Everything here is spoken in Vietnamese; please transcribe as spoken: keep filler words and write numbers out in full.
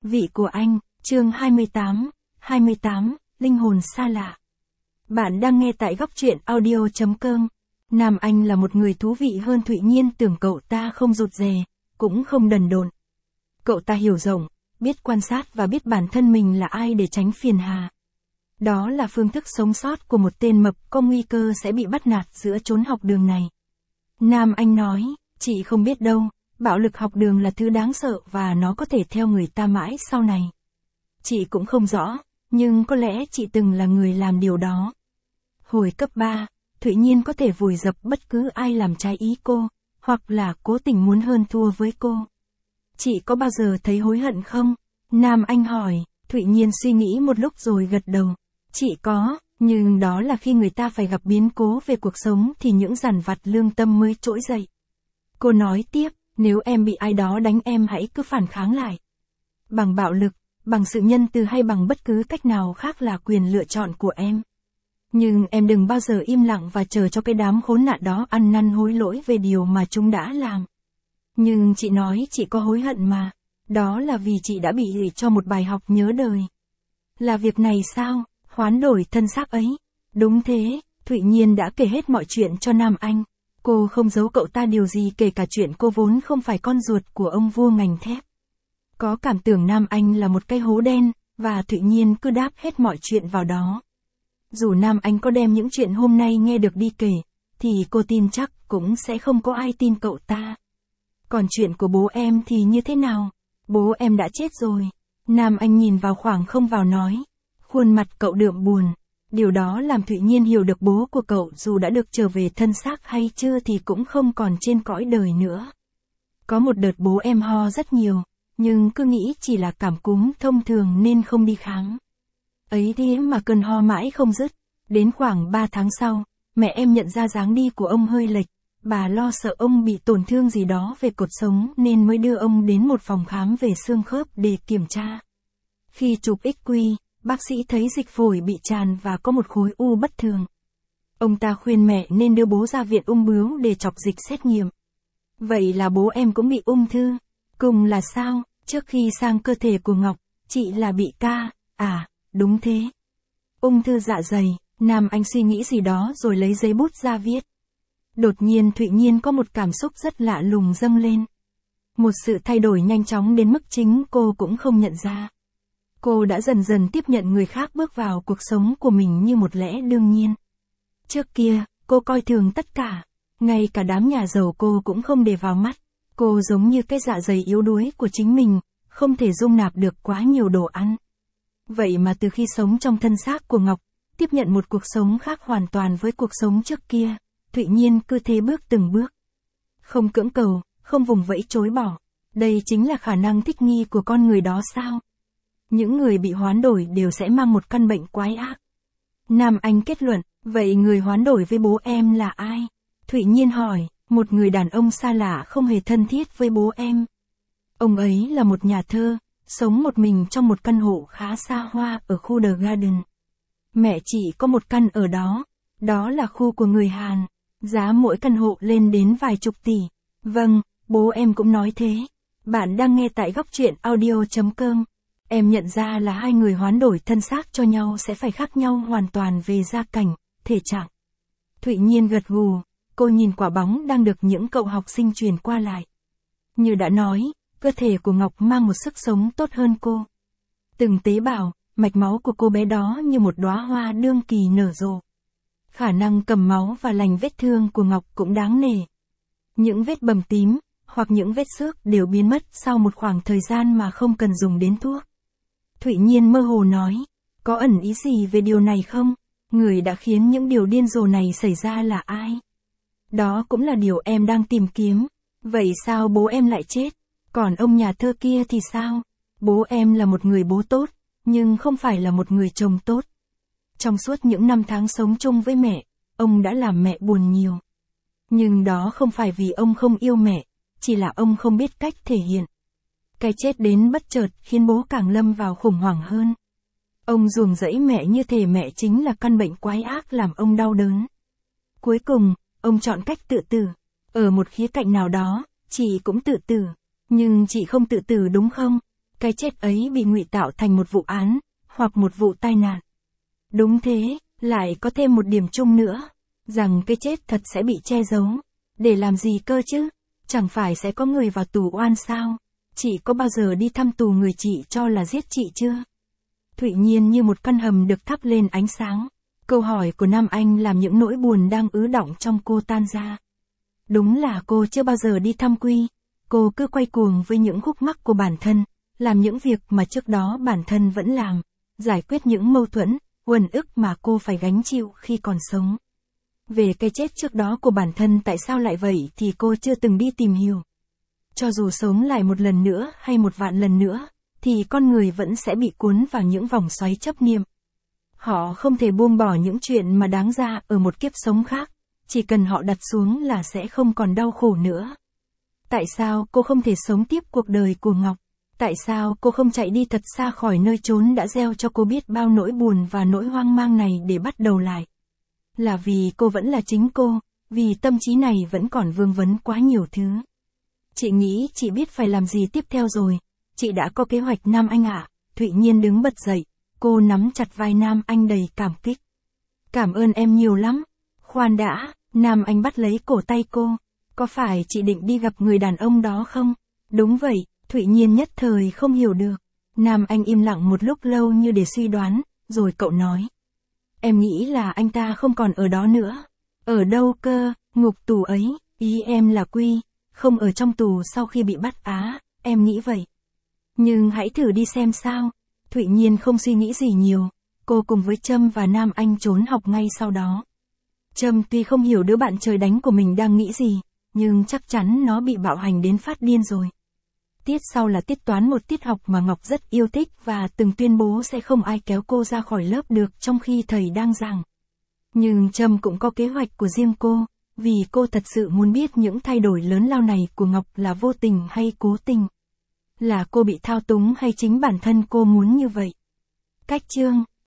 Vị của anh, chương hai mươi tám, hai mươi tám, linh hồn xa lạ. Bạn đang nghe tại góc truyện audio chấm com. Nam Anh là một người thú vị hơn Thụy Nhiên tưởng cậu ta không rụt rè, cũng không đần độn. Cậu ta hiểu rộng, biết quan sát và biết bản thân mình là ai để tránh phiền hà. Đó là phương thức sống sót của một tên mập có nguy cơ sẽ bị bắt nạt giữa chốn học đường này. Nam Anh nói, chị không biết đâu, bạo lực học đường là thứ đáng sợ và nó có thể theo người ta mãi sau này. Chị cũng không rõ, nhưng có lẽ chị từng là người làm điều đó. Hồi cấp ba, Thụy Nhiên có thể vùi dập bất cứ ai làm trái ý cô, hoặc là cố tình muốn hơn thua với cô. Chị có bao giờ thấy hối hận không? Nam Anh hỏi, Thụy Nhiên suy nghĩ một lúc rồi gật đầu. Chị có, nhưng đó là khi người ta phải gặp biến cố về cuộc sống thì những dằn vặt lương tâm mới trỗi dậy. Cô nói tiếp, nếu em bị ai đó đánh em hãy cứ phản kháng lại. Bằng bạo lực, bằng sự nhân từ hay bằng bất cứ cách nào khác là quyền lựa chọn của em. Nhưng em đừng bao giờ im lặng và chờ cho cái đám khốn nạn đó ăn năn hối lỗi về điều mà chúng đã làm. Nhưng chị nói chị có hối hận mà. Đó là vì chị đã bị gửi cho một bài học nhớ đời. Là việc này sao? Hoán đổi thân xác ấy. Đúng thế, Thụy Nhiên đã kể hết mọi chuyện cho Nam Anh. Cô không giấu cậu ta điều gì kể cả chuyện cô vốn không phải con ruột của ông vua ngành thép. Có cảm tưởng Nam Anh là một cái hố đen, và Thụy Nhiên cứ đáp hết mọi chuyện vào đó. Dù Nam Anh có đem những chuyện hôm nay nghe được đi kể, thì cô tin chắc cũng sẽ không có ai tin cậu ta. Còn chuyện của bố em thì như thế nào? Bố em đã chết rồi. Nam Anh nhìn vào khoảng không vào nói. Khuôn mặt cậu đượm buồn. Điều đó làm Thụy Nhiên hiểu được bố của cậu dù đã được trở về thân xác hay chưa thì cũng không còn trên cõi đời nữa. Có một đợt bố em ho rất nhiều, nhưng cứ nghĩ chỉ là cảm cúm thông thường nên không đi khám. Ấy thế mà cơn ho mãi không dứt. Đến khoảng ba tháng sau, mẹ em nhận ra dáng đi của ông hơi lệch. Bà lo sợ ông bị tổn thương gì đó về cột sống nên mới đưa ông đến một phòng khám về xương khớp để kiểm tra. Khi chụp ích quy, bác sĩ thấy dịch phổi bị tràn và có một khối u bất thường. Ông ta khuyên mẹ nên đưa bố ra viện ung bướu để chọc dịch xét nghiệm. Vậy là bố em cũng bị ung thư. Cùng là sao? Trước khi sang cơ thể của Ngọc, chị là bị ca. À, đúng thế. Ung thư dạ dày. Nam Anh suy nghĩ gì đó rồi lấy giấy bút ra viết. Đột nhiên Thụy Nhiên có một cảm xúc rất lạ lùng dâng lên. Một sự thay đổi nhanh chóng đến mức chính cô cũng không nhận ra. Cô đã dần dần tiếp nhận người khác bước vào cuộc sống của mình như một lẽ đương nhiên. Trước kia, cô coi thường tất cả. Ngay cả đám nhà giàu cô cũng không để vào mắt. Cô giống như cái dạ dày yếu đuối của chính mình, không thể dung nạp được quá nhiều đồ ăn. Vậy mà từ khi sống trong thân xác của Ngọc, tiếp nhận một cuộc sống khác hoàn toàn với cuộc sống trước kia, Thụy Nhiên cứ thế bước từng bước. Không cưỡng cầu, không vùng vẫy chối bỏ. Đây chính là khả năng thích nghi của con người đó sao? Những người bị hoán đổi đều sẽ mang một căn bệnh quái ác. Nam Anh kết luận, vậy người hoán đổi với bố em là ai? Thụy Nhiên hỏi, một người đàn ông xa lạ không hề thân thiết với bố em. Ông ấy là một nhà thơ, sống một mình trong một căn hộ khá xa hoa ở khu The Garden. Mẹ chị có một căn ở đó, đó là khu của người Hàn, giá mỗi căn hộ lên đến vài chục tỷ. Vâng, bố em cũng nói thế. Bạn đang nghe tại góc truyện audio chấm com. Em nhận ra là hai người hoán đổi thân xác cho nhau sẽ phải khác nhau hoàn toàn về gia cảnh, thể trạng. Thụy Nhiên gật gù, cô nhìn quả bóng đang được những cậu học sinh truyền qua lại. Như đã nói, cơ thể của Ngọc mang một sức sống tốt hơn cô. Từng tế bào, mạch máu của cô bé đó như một đóa hoa đương kỳ nở rộ. Khả năng cầm máu và lành vết thương của Ngọc cũng đáng nể. Những vết bầm tím, hoặc những vết xước đều biến mất sau một khoảng thời gian mà không cần dùng đến thuốc. Thụy Nhiên mơ hồ nói, có ẩn ý gì về điều này không? Người đã khiến những điều điên rồ này xảy ra là ai? Đó cũng là điều em đang tìm kiếm. Vậy sao bố em lại chết? Còn ông nhà thơ kia thì sao? Bố em là một người bố tốt, nhưng không phải là một người chồng tốt. Trong suốt những năm tháng sống chung với mẹ, ông đã làm mẹ buồn nhiều. Nhưng đó không phải vì ông không yêu mẹ, chỉ là ông không biết cách thể hiện. Cái chết đến bất chợt khiến bố càng lâm vào khủng hoảng hơn. Ông ruồng rẫy mẹ như thể mẹ chính là căn bệnh quái ác làm ông đau đớn. Cuối cùng, ông chọn cách tự tử. Ở một khía cạnh nào đó, chị cũng tự tử. Nhưng chị không tự tử đúng không? cái chết ấy bị ngụy tạo thành một vụ án, hoặc một vụ tai nạn. Đúng thế, lại có thêm một điểm chung nữa, rằng cái chết thật sẽ bị che giấu. Để làm gì cơ chứ? Chẳng phải sẽ có người vào tù oan sao? Chị có bao giờ đi thăm tù người chị cho là giết chị chưa? Thụy Nhiên như một căn hầm được thắp lên ánh sáng. Câu hỏi của Nam Anh làm những nỗi buồn đang ứ đọng trong cô tan ra. Đúng là cô chưa bao giờ đi thăm Quy. Cô cứ quay cuồng với những khúc mắc của bản thân, làm những việc mà trước đó bản thân vẫn làm, giải quyết những mâu thuẫn, uẩn ức mà cô phải gánh chịu khi còn sống. Về cái chết trước đó của bản thân tại sao lại vậy thì cô chưa từng đi tìm hiểu. Cho dù sống lại một lần nữa hay một vạn lần nữa, thì con người vẫn sẽ bị cuốn vào những vòng xoáy chấp niệm. Họ không thể buông bỏ những chuyện mà đáng ra ở một kiếp sống khác, chỉ cần họ đặt xuống là sẽ không còn đau khổ nữa. Tại sao cô không thể sống tiếp cuộc đời của Ngọc? Tại sao cô không chạy đi thật xa khỏi nơi chốn đã gieo cho cô biết bao nỗi buồn và nỗi hoang mang này để bắt đầu lại? Là vì cô vẫn là chính cô, vì tâm trí này vẫn còn vương vấn quá nhiều thứ. Chị nghĩ chị biết phải làm gì tiếp theo rồi. Chị đã có kế hoạch Nam Anh ạ. À. Thụy Nhiên đứng bật dậy, cô nắm chặt vai Nam Anh đầy cảm kích. Cảm ơn em nhiều lắm. Khoan đã, Nam Anh bắt lấy cổ tay cô. Có phải chị định đi gặp người đàn ông đó không? Đúng vậy, Thụy Nhiên nhất thời không hiểu được. Nam Anh im lặng một lúc lâu như để suy đoán, rồi cậu nói. Em nghĩ là anh ta không còn ở đó nữa. Ở đâu cơ, ngục tù ấy, ý em là Quy, không ở trong tù sau khi bị bắt á, em nghĩ vậy. Nhưng hãy thử đi xem sao. Thụy Nhiên không suy nghĩ gì nhiều, cô cùng với Trâm và Nam Anh trốn học ngay sau đó. Trâm tuy không hiểu đứa bạn trời đánh của mình đang nghĩ gì, nhưng chắc chắn nó bị bạo hành đến phát điên rồi. Tiết sau là tiết toán, một tiết học mà Ngọc rất yêu thích và từng tuyên bố sẽ không ai kéo cô ra khỏi lớp được trong khi thầy đang giảng. Nhưng Trâm cũng có kế hoạch của riêng cô, vì cô thật sự muốn biết những thay đổi lớn lao này của Ngọc là vô tình hay cố tình. Là cô bị thao túng hay chính bản thân cô muốn như vậy. Cách chương